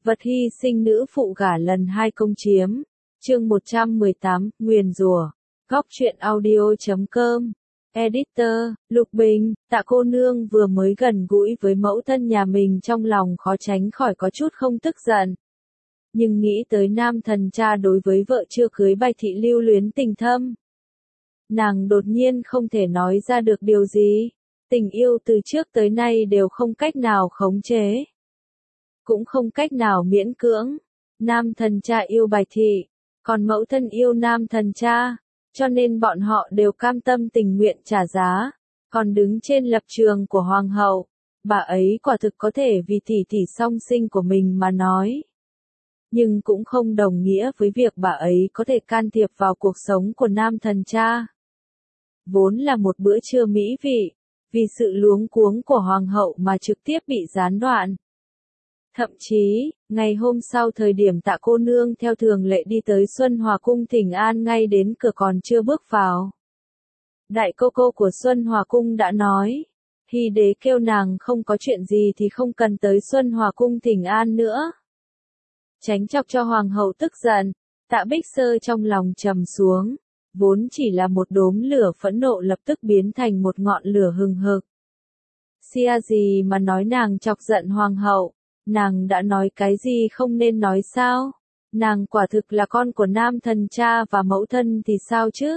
Vật hy sinh nữ phụ gả lần 2 công chiếm. Chương 118, nguyền rủa. Góc truyện audio.com. Editor, Lục Bình. Tạ cô nương vừa mới gần gũi với mẫu thân nhà mình, trong lòng khó tránh khỏi có chút không tức giận. Nhưng nghĩ tới nam thần cha đối với vợ chưa cưới Bạch thị lưu luyến tình thâm, nàng đột nhiên không thể nói ra được điều gì. Tình yêu từ trước tới nay đều không cách nào khống chế, cũng không cách nào miễn cưỡng. Nam thần cha yêu Bạch thị, còn mẫu thân yêu nam thần cha, cho nên bọn họ đều cam tâm tình nguyện trả giá. Còn đứng trên lập trường của hoàng hậu, bà ấy quả thực có thể vì tỷ tỷ song sinh của mình mà nói. Nhưng cũng không đồng nghĩa với việc bà ấy có thể can thiệp vào cuộc sống của nam thần cha. Vốn là một bữa trưa mỹ vị, vì sự luống cuống của hoàng hậu mà trực tiếp bị gián đoạn. Thậm chí, ngày hôm sau thời điểm Tạ cô nương theo thường lệ đi tới Xuân Hòa cung thỉnh an, ngay đến cửa còn chưa bước vào, đại cô cô của Xuân Hòa cung đã nói, Hy đế kêu nàng không có chuyện gì thì không cần tới Xuân Hòa cung thỉnh an nữa. Tránh chọc cho hoàng hậu tức giận, Tạ Bích Sơ trong lòng trầm xuống, vốn chỉ là một đốm lửa phẫn nộ lập tức biến thành một ngọn lửa hừng hực. Xia gì mà nói nàng chọc giận hoàng hậu, nàng đã nói cái gì không nên nói sao? Nàng quả thực là con của nam thần cha và mẫu thân thì sao chứ?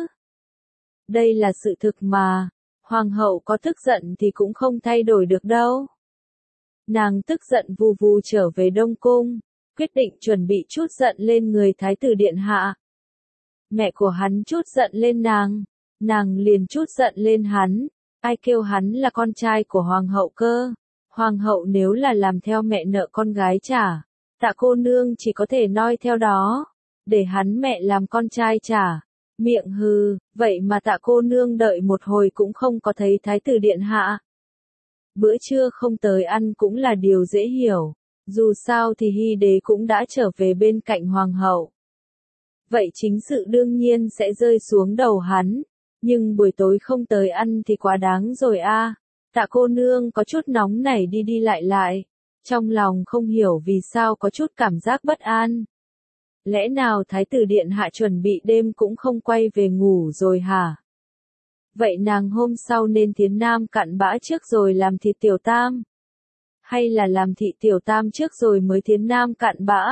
Đây là sự thực mà, hoàng hậu có tức giận thì cũng không thay đổi được đâu. Nàng tức giận vù vù trở về Đông Cung, quyết định chuẩn bị trút giận lên người Thái tử điện hạ. Mẹ của hắn trút giận lên nàng liền trút giận lên hắn. Ai kêu hắn là con trai của hoàng hậu cơ? Hoàng hậu nếu là làm theo mẹ nợ con gái trả, Tạ cô nương chỉ có thể noi theo đó, để hắn mẹ làm con trai trả. Miệng hừ, vậy mà Tạ cô nương đợi một hồi cũng không có thấy Thái tử điện hạ. Bữa trưa không tới ăn cũng là điều dễ hiểu, dù sao thì Hy đế cũng đã trở về bên cạnh hoàng hậu. Vậy chính sự đương nhiên sẽ rơi xuống đầu hắn, nhưng buổi tối không tới ăn thì quá đáng rồi a. Tạ cô nương có chút nóng nảy đi đi lại, trong lòng không hiểu vì sao có chút cảm giác bất an. Lẽ nào Thái tử điện hạ chuẩn bị đêm cũng không quay về ngủ rồi hả? Vậy nàng hôm sau nên tiến nam cặn bã trước rồi làm thịt tiểu tam? Hay là làm thịt tiểu tam trước rồi mới tiến nam cặn bã?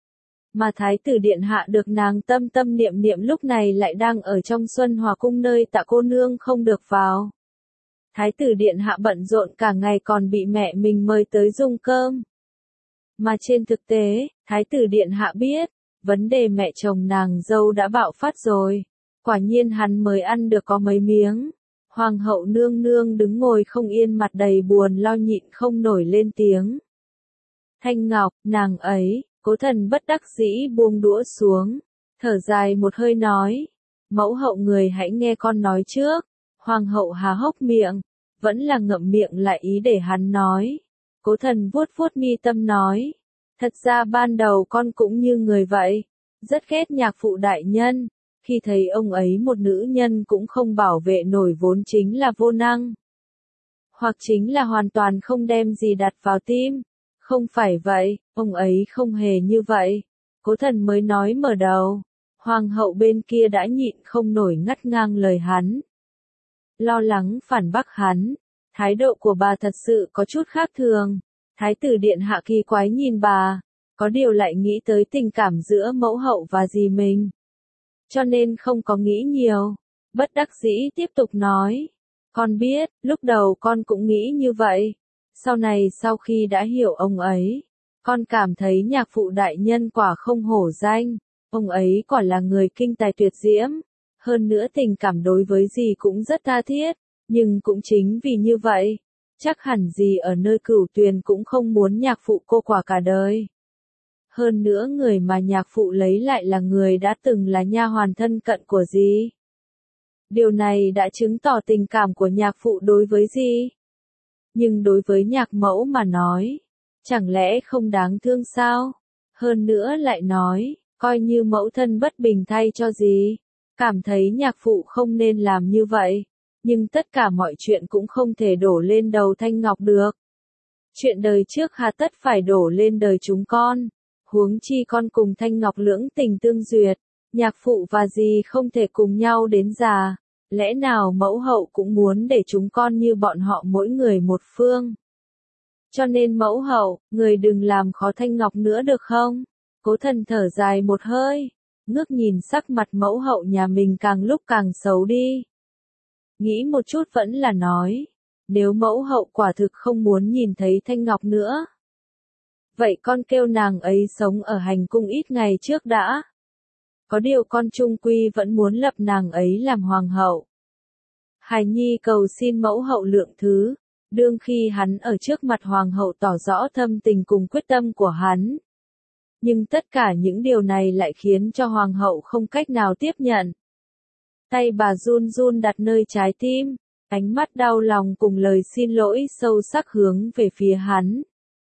Mà Thái tử điện hạ được nàng tâm tâm niệm niệm lúc này lại đang ở trong Xuân Hòa cung nơi Tạ cô nương không được vào. Thái tử điện hạ bận rộn cả ngày còn bị mẹ mình mời tới dùng cơm. Mà trên thực tế, Thái tử điện hạ biết, vấn đề mẹ chồng nàng dâu đã bạo phát rồi. Quả nhiên hắn mới ăn được có mấy miếng. Hoàng hậu nương nương đứng ngồi không yên, mặt đầy buồn lo nhịn không nổi lên tiếng. Thanh Ngọc, nàng ấy, Cố Thần bất đắc dĩ buông đũa xuống, thở dài một hơi nói, mẫu hậu người hãy nghe con nói trước. Hoàng hậu há hốc miệng, vẫn là ngậm miệng lại ý để hắn nói. Cố Thần vuốt vuốt mi tâm nói, thật ra ban đầu con cũng như người vậy, rất ghét nhạc phụ đại nhân, khi thấy ông ấy một nữ nhân cũng không bảo vệ nổi vốn chính là vô năng. Hoặc chính là hoàn toàn không đem gì đặt vào tim. Không phải vậy, ông ấy không hề như vậy. Cố Thần mới nói mở đầu. Hoàng hậu bên kia đã nhịn không nổi ngắt ngang lời hắn. Lo lắng phản bác hắn. Thái độ của bà thật sự có chút khác thường. Thái tử điện hạ kỳ quái nhìn bà, có điều lại nghĩ tới tình cảm giữa mẫu hậu và dì mình, cho nên không có nghĩ nhiều. Bất đắc dĩ tiếp tục nói, con biết, lúc đầu con cũng nghĩ như vậy. Sau này sau khi đã hiểu ông ấy, con cảm thấy nhạc phụ đại nhân quả không hổ danh. Ông ấy quả là người kinh tài tuyệt diễm. Hơn nữa tình cảm đối với dì cũng rất tha thiết. Nhưng cũng chính vì như vậy, chắc hẳn dì ở nơi Cửu Tuyền cũng không muốn nhạc phụ cô quả cả đời. Hơn nữa người mà nhạc phụ lấy lại là người đã từng là nha hoàn thân cận của dì. Điều này đã chứng tỏ tình cảm của nhạc phụ đối với dì. Nhưng đối với nhạc mẫu mà nói, chẳng lẽ không đáng thương sao? Hơn nữa lại nói, coi như mẫu thân bất bình thay cho dì, cảm thấy nhạc phụ không nên làm như vậy. Nhưng tất cả mọi chuyện cũng không thể đổ lên đầu Thanh Ngọc được. Chuyện đời trước hà tất phải đổ lên đời chúng con. Huống chi con cùng Thanh Ngọc lưỡng tình tương duyệt, nhạc phụ và dì không thể cùng nhau đến già, lẽ nào mẫu hậu cũng muốn để chúng con như bọn họ mỗi người một phương. Cho nên mẫu hậu, người đừng làm khó Thanh Ngọc nữa được không? Cố Thần thở dài một hơi, ngước nhìn sắc mặt mẫu hậu nhà mình càng lúc càng xấu đi. Nghĩ một chút vẫn là nói, nếu mẫu hậu quả thực không muốn nhìn thấy Thanh Ngọc nữa, vậy con kêu nàng ấy sống ở hành cung ít ngày trước đã. Có điều con trung quy vẫn muốn lập nàng ấy làm hoàng hậu. Hài Nhi cầu xin mẫu hậu lượng thứ, đương khi hắn ở trước mặt hoàng hậu tỏ rõ thâm tình cùng quyết tâm của hắn. Nhưng tất cả những điều này lại khiến cho hoàng hậu không cách nào tiếp nhận. Tay bà run run đặt nơi trái tim, ánh mắt đau lòng cùng lời xin lỗi sâu sắc hướng về phía hắn.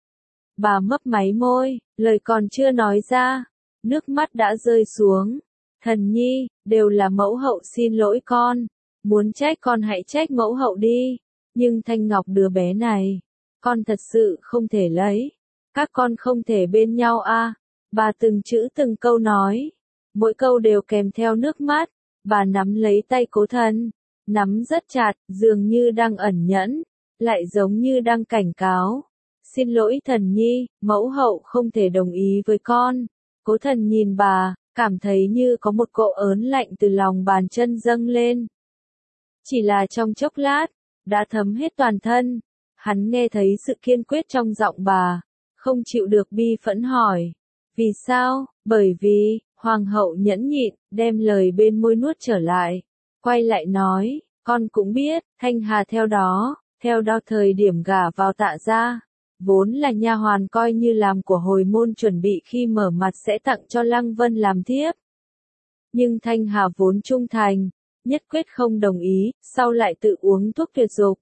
Bà mấp máy môi, lời còn chưa nói ra, nước mắt đã rơi xuống. Thần nhi, đều là mẫu hậu xin lỗi con, muốn trách con hãy trách mẫu hậu đi, nhưng Thanh Ngọc đứa bé này, con thật sự không thể lấy, các con không thể bên nhau a. Bà từng chữ từng câu nói, mỗi câu đều kèm theo nước mắt, bà nắm lấy tay Cố Thần, nắm rất chặt, dường như đang ẩn nhẫn, lại giống như đang cảnh cáo. Xin lỗi thần nhi, mẫu hậu không thể đồng ý với con. Cố Thần nhìn bà, cảm thấy như có một cỗ ớn lạnh từ lòng bàn chân dâng lên. Chỉ là trong chốc lát, đã thấm hết toàn thân. Hắn nghe thấy sự kiên quyết trong giọng bà, không chịu được bi phẫn hỏi. Vì sao? Bởi vì, hoàng hậu nhẫn nhịn, đem lời bên môi nuốt trở lại. Quay lại nói, con cũng biết, Thanh Hà theo đó thời điểm gả vào Tạ gia, vốn là nha hoàn coi như làm của hồi môn chuẩn bị khi mở mặt sẽ tặng cho Lăng Vân làm thiếp. Nhưng Thanh Hà vốn trung thành, nhất quyết không đồng ý, sau lại tự uống thuốc tuyệt dục.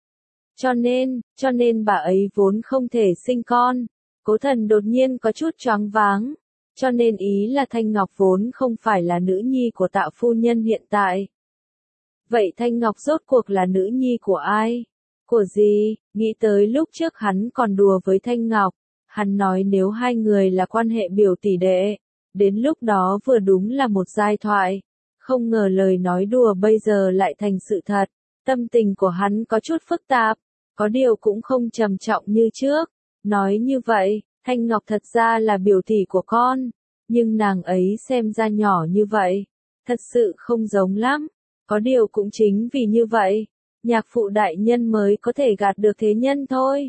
Cho nên bà ấy vốn không thể sinh con. Cố Thần đột nhiên có chút choáng váng, cho nên ý là Thanh Ngọc vốn không phải là nữ nhi của Tạ phu nhân hiện tại. Vậy Thanh Ngọc rốt cuộc là nữ nhi của ai? Của gì? Nghĩ tới lúc trước hắn còn đùa với Thanh Ngọc, hắn nói nếu hai người là quan hệ biểu tỷ đệ, đến lúc đó vừa đúng là một giai thoại. Không ngờ lời nói đùa bây giờ lại thành sự thật, tâm tình của hắn có chút phức tạp, có điều cũng không trầm trọng như trước. Nói như vậy, Thanh Ngọc thật ra là biểu tỷ của con, nhưng nàng ấy xem ra nhỏ như vậy, thật sự không giống lắm. Có điều cũng chính vì như vậy, nhạc phụ đại nhân mới có thể gạt được thế nhân thôi.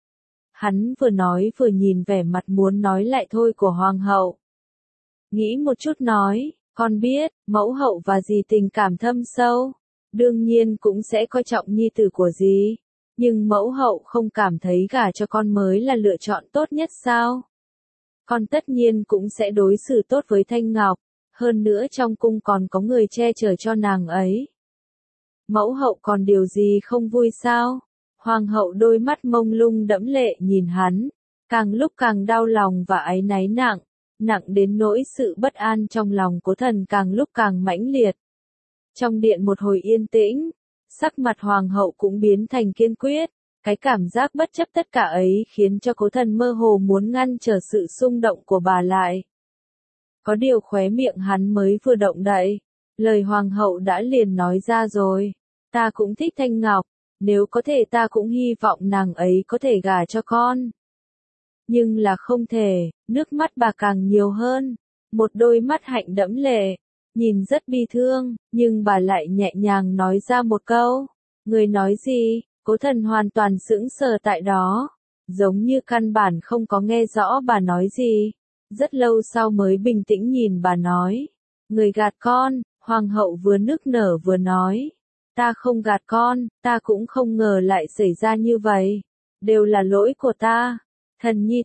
Hắn vừa nói vừa nhìn vẻ mặt muốn nói lại thôi của hoàng hậu. Nghĩ một chút nói, con biết, mẫu hậu và dì tình cảm thâm sâu, đương nhiên cũng sẽ coi trọng nhi tử của dì. Nhưng mẫu hậu không cảm thấy gả cho con mới là lựa chọn tốt nhất sao? Con tất nhiên cũng sẽ đối xử tốt với Thanh Ngọc, hơn nữa trong cung còn có người che chở cho nàng ấy. Mẫu hậu còn điều gì không vui sao? Hoàng hậu đôi mắt mông lung đẫm lệ nhìn hắn, càng lúc càng đau lòng và áy náy nặng đến nỗi sự bất an trong lòng Cố Thần càng lúc càng mãnh liệt. Trong điện một hồi yên tĩnh, sắc mặt hoàng hậu cũng biến thành kiên quyết, cái cảm giác bất chấp tất cả ấy khiến cho Cố Thần mơ hồ muốn ngăn trở sự xung động của bà lại. Có điều khóe miệng hắn mới vừa động đậy, lời hoàng hậu đã liền nói ra rồi, ta cũng thích Thanh Ngọc, nếu có thể ta cũng hy vọng nàng ấy có thể gả cho con. Nhưng là không thể, nước mắt bà càng nhiều hơn, một đôi mắt hạnh đẫm lệ. Nhìn rất bi thương, nhưng bà lại nhẹ nhàng nói ra một câu. Người nói gì? Cố Thần hoàn toàn sững sờ tại đó, giống như căn bản không có nghe rõ bà nói gì. Rất lâu sau mới bình tĩnh nhìn bà nói. Người gạt con, hoàng hậu vừa nức nở vừa nói. Ta không gạt con, ta cũng không ngờ lại xảy ra như vậy. Đều là lỗi của ta. Thần nhi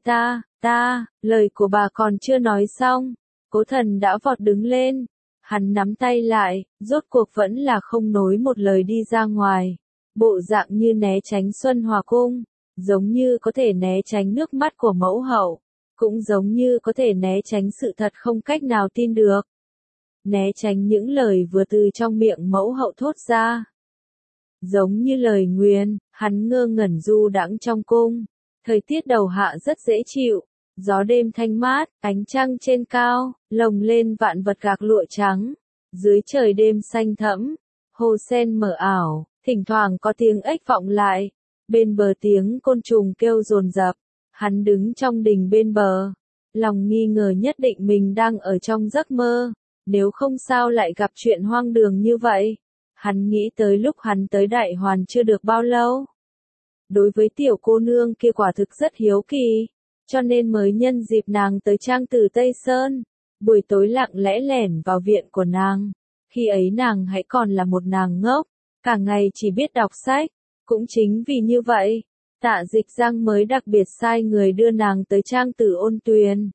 ta, lời của bà còn chưa nói xong. Cố Thần đã vọt đứng lên. Hắn nắm tay lại, rốt cuộc vẫn là không nói một lời đi ra ngoài. Bộ dạng như né tránh Xuân Hòa Cung, giống như có thể né tránh nước mắt của mẫu hậu, cũng giống như có thể né tránh sự thật không cách nào tin được. Né tránh những lời vừa từ trong miệng mẫu hậu thốt ra. Giống như lời nguyền, hắn ngơ ngẩn du đãng trong cung. Thời tiết đầu hạ rất dễ chịu, Gió đêm thanh mát, ánh trăng trên cao, lồng lên vạn vật gạc lụa trắng. Dưới trời đêm xanh thẫm, hồ sen mờ ảo, thỉnh thoảng có tiếng ếch vọng lại. Bên bờ tiếng côn trùng kêu dồn dập. Hắn đứng trong đình bên bờ. Lòng nghi ngờ nhất định mình đang ở trong giấc mơ. Nếu không sao lại gặp chuyện hoang đường như vậy. Hắn nghĩ tới lúc hắn tới Đại Hoàn chưa được bao lâu. Đối với tiểu cô nương kia quả thực rất hiếu kỳ. Cho nên mới nhân dịp nàng tới trang tử Tây Sơn. Buổi tối lặng lẽ lẻn vào viện của nàng. Khi ấy nàng hãy còn là một nàng ngốc. Cả ngày chỉ biết đọc sách. Cũng chính vì như vậy, Tạ Dịch Giang mới đặc biệt sai người đưa nàng tới trang tử Ôn Tuyền.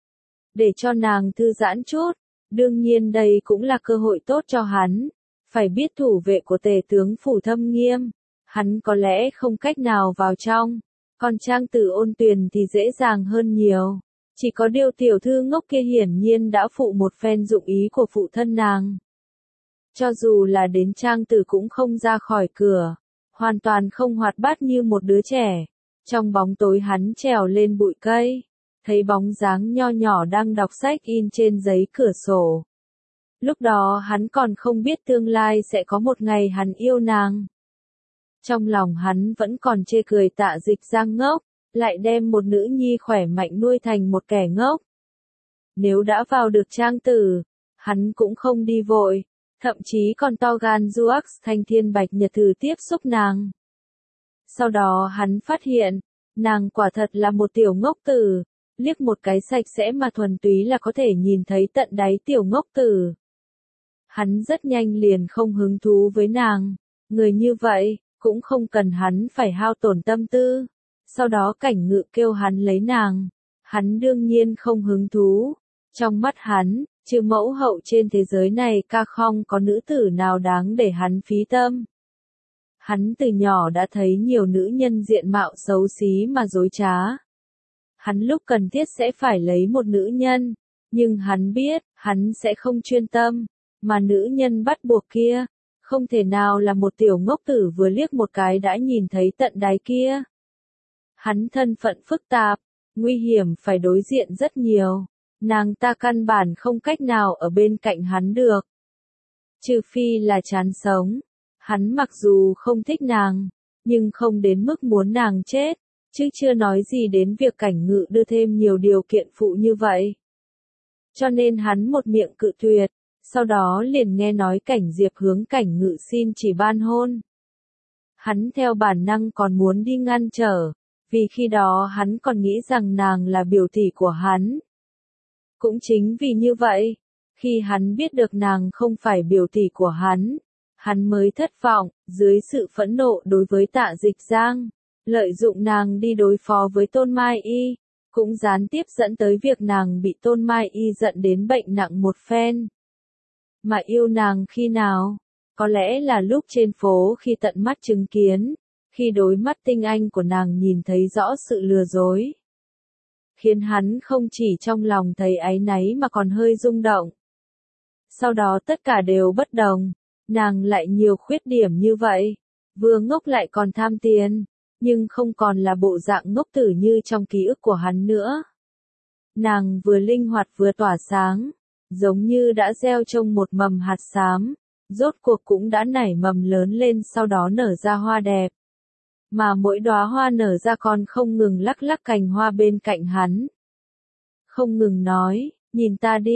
Để cho nàng thư giãn chút. Đương nhiên đây cũng là cơ hội tốt cho hắn. Phải biết thủ vệ của tề tướng phủ thâm nghiêm. Hắn có lẽ không cách nào vào trong. Còn trang tử Ôn Tuyền thì dễ dàng hơn nhiều. Chỉ có điều tiểu thư ngốc kia hiển nhiên đã phụ một phen dụng ý của phụ thân nàng. Cho dù là đến trang tử cũng không ra khỏi cửa. Hoàn toàn không hoạt bát như một đứa trẻ. Trong bóng tối hắn trèo lên bụi cây. Thấy bóng dáng nho nhỏ đang đọc sách in trên giấy cửa sổ. Lúc đó hắn còn không biết tương lai sẽ có một ngày hắn yêu nàng. Trong lòng hắn vẫn còn chê cười Tạ Dịch Giang ngốc, lại đem một nữ nhi khỏe mạnh nuôi thành một kẻ ngốc. Nếu đã vào được trang tử, hắn cũng không đi vội, thậm chí còn to gan Duax Thanh Thiên Bạch Nhật thử tiếp xúc nàng. Sau đó hắn phát hiện, nàng quả thật là một tiểu ngốc tử, liếc một cái sạch sẽ mà thuần túy là có thể nhìn thấy tận đáy tiểu ngốc tử. Hắn rất nhanh liền không hứng thú với nàng, người như vậy, cũng không cần hắn phải hao tổn tâm tư. Sau đó Cảnh Ngự kêu hắn lấy nàng, hắn đương nhiên không hứng thú. Trong mắt hắn, trừ mẫu hậu trên thế giới này ca không có nữ tử nào đáng để hắn phí tâm. Hắn từ nhỏ đã thấy nhiều nữ nhân diện mạo xấu xí mà dối trá. Hắn lúc cần thiết sẽ phải lấy một nữ nhân, nhưng hắn biết, hắn sẽ không chuyên tâm, mà nữ nhân bắt buộc kia, không thể nào là một tiểu ngốc tử vừa liếc một cái đã nhìn thấy tận đáy kia. Hắn thân phận phức tạp, nguy hiểm phải đối diện rất nhiều, nàng ta căn bản không cách nào ở bên cạnh hắn được. Trừ phi là chán sống, hắn mặc dù không thích nàng, nhưng không đến mức muốn nàng chết, chứ chưa nói gì đến việc Cảnh Ngự đưa thêm nhiều điều kiện phụ như vậy. Cho nên hắn một miệng cự tuyệt, sau đó liền nghe nói Cảnh Diệp hướng Cảnh Ngự xin chỉ ban hôn. Hắn theo bản năng còn muốn đi ngăn trở, vì khi đó hắn còn nghĩ rằng nàng là biểu tỷ của hắn. Cũng chính vì như vậy, khi hắn biết được nàng không phải biểu tỷ của hắn mới thất vọng, dưới sự phẫn nộ đối với Tạ Dịch Giang, lợi dụng nàng đi đối phó với Tôn Mai Y, cũng gián tiếp dẫn tới việc nàng bị Tôn Mai Y giận đến bệnh nặng một phen. Mà yêu nàng khi nào? Có lẽ là lúc trên phố khi tận mắt chứng kiến, khi đối mắt tinh anh của nàng nhìn thấy rõ sự lừa dối. Khiến hắn không chỉ trong lòng thấy áy náy mà còn hơi rung động. Sau đó tất cả đều bất đồng, nàng lại nhiều khuyết điểm như vậy, vừa ngốc lại còn tham tiền, nhưng không còn là bộ dạng ngốc tử như trong ký ức của hắn nữa. Nàng vừa linh hoạt vừa tỏa sáng, giống như đã gieo trồng một mầm hạt xám, rốt cuộc cũng đã nảy mầm lớn lên sau đó nở ra hoa đẹp. Mà mỗi đóa hoa nở ra còn không ngừng lắc lắc cành hoa bên cạnh hắn. Không ngừng nói, nhìn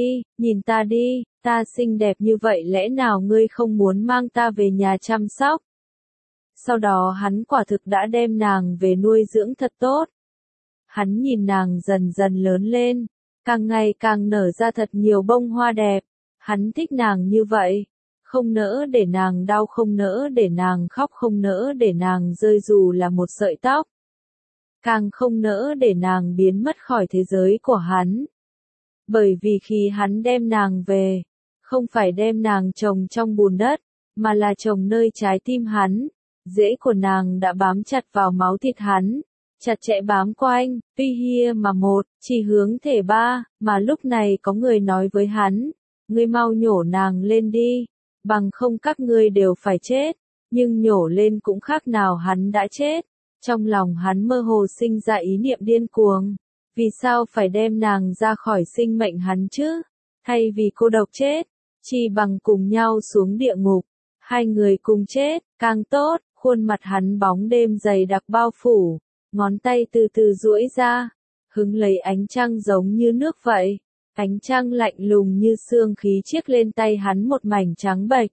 ta đi, ta xinh đẹp như vậy lẽ nào ngươi không muốn mang ta về nhà chăm sóc? Sau đó hắn quả thực đã đem nàng về nuôi dưỡng thật tốt. Hắn nhìn nàng dần dần lớn lên, càng ngày càng nở ra thật nhiều bông hoa đẹp. Hắn thích nàng như vậy, không nỡ để nàng đau, không nỡ để nàng khóc, không nỡ để nàng rơi dù là một sợi tóc. Càng không nỡ để nàng biến mất khỏi thế giới của hắn. Bởi vì khi hắn đem nàng về, không phải đem nàng trồng trong bùn đất, mà là trồng nơi trái tim hắn. Rễ của nàng đã bám chặt vào máu thịt hắn, chặt chẽ bám quanh, tuy hia mà một, chỉ hướng thể ba, mà lúc này có người nói với hắn, ngươi mau nhổ nàng lên đi, bằng không các ngươi đều phải chết, nhưng nhổ lên cũng khác nào hắn đã chết. Trong lòng hắn mơ hồ sinh ra ý niệm điên cuồng, Vì sao phải đem nàng ra khỏi sinh mệnh hắn chứ? Thay vì cô độc chết, chi bằng cùng nhau xuống địa ngục. Hai người cùng chết, càng tốt. Khuôn mặt hắn bóng đêm dày đặc bao phủ, ngón tay từ từ duỗi ra, hứng lấy ánh trăng giống như nước vậy. Ánh trăng lạnh lùng như xương khí chiếc lên tay hắn một mảnh trắng bệch.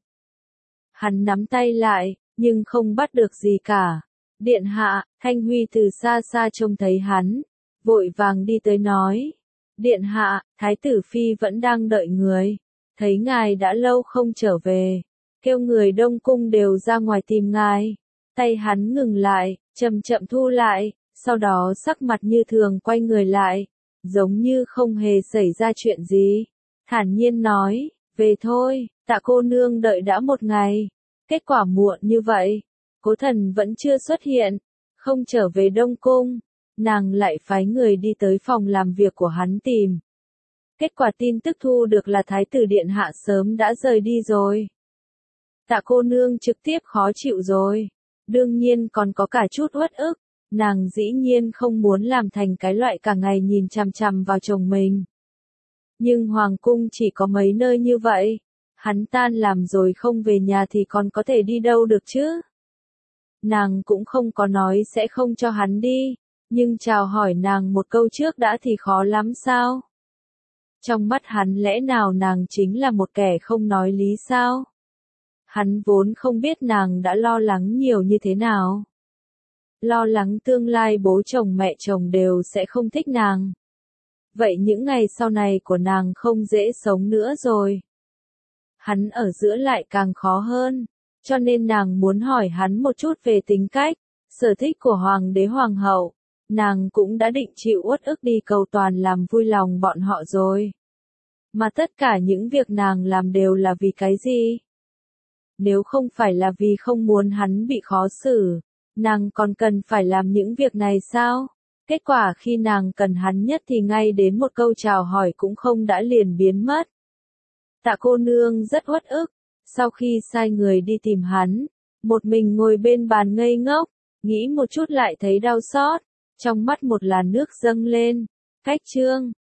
Hắn nắm tay lại, nhưng không bắt được gì cả. Điện hạ, Thanh Huy từ xa xa trông thấy hắn, vội vàng đi tới nói. Điện hạ, Thái tử Phi vẫn đang đợi người. Thấy ngài đã lâu không trở về. Kêu người Đông Cung đều ra ngoài tìm ngài. Tay hắn ngừng lại, chậm chậm thu lại, sau đó sắc mặt như thường quay người lại, giống như không hề xảy ra chuyện gì. Thản nhiên nói, về thôi, Tạ cô nương đợi đã một ngày. Kết quả muộn như vậy, Cố Thần vẫn chưa xuất hiện, không trở về Đông Cung. Nàng lại phái người đi tới phòng làm việc của hắn tìm. Kết quả tin tức thu được là Thái tử Điện Hạ sớm đã rời đi rồi. Tạ cô nương trực tiếp khó chịu rồi. Đương nhiên còn có cả chút uất ức. Nàng dĩ nhiên không muốn làm thành cái loại cả ngày nhìn chằm chằm vào chồng mình. Nhưng Hoàng cung chỉ có mấy nơi như vậy. Hắn tan làm rồi không về nhà thì còn có thể đi đâu được chứ? Nàng cũng không có nói sẽ không cho hắn đi. Nhưng chào hỏi nàng một câu trước đã thì khó lắm sao? Trong mắt hắn lẽ nào nàng chính là một kẻ không nói lý sao? Hắn vốn không biết nàng đã lo lắng nhiều như thế nào. Lo lắng tương lai bố chồng mẹ chồng đều sẽ không thích nàng. Vậy những ngày sau này của nàng không dễ sống nữa rồi. Hắn ở giữa lại càng khó hơn. Cho nên nàng muốn hỏi hắn một chút về tính cách, sở thích của hoàng đế hoàng hậu. Nàng cũng đã định chịu uất ức đi cầu toàn làm vui lòng bọn họ rồi. Mà tất cả những việc nàng làm đều là vì cái gì? Nếu không phải là vì không muốn hắn bị khó xử, nàng còn cần phải làm những việc này sao? Kết quả khi nàng cần hắn nhất thì ngay đến một câu chào hỏi cũng không đã liền biến mất. Tạ cô nương rất uất ức, sau khi sai người đi tìm hắn, một mình ngồi bên bàn ngây ngốc, nghĩ một chút lại thấy đau xót, trong mắt một làn nước dâng lên. Cách chương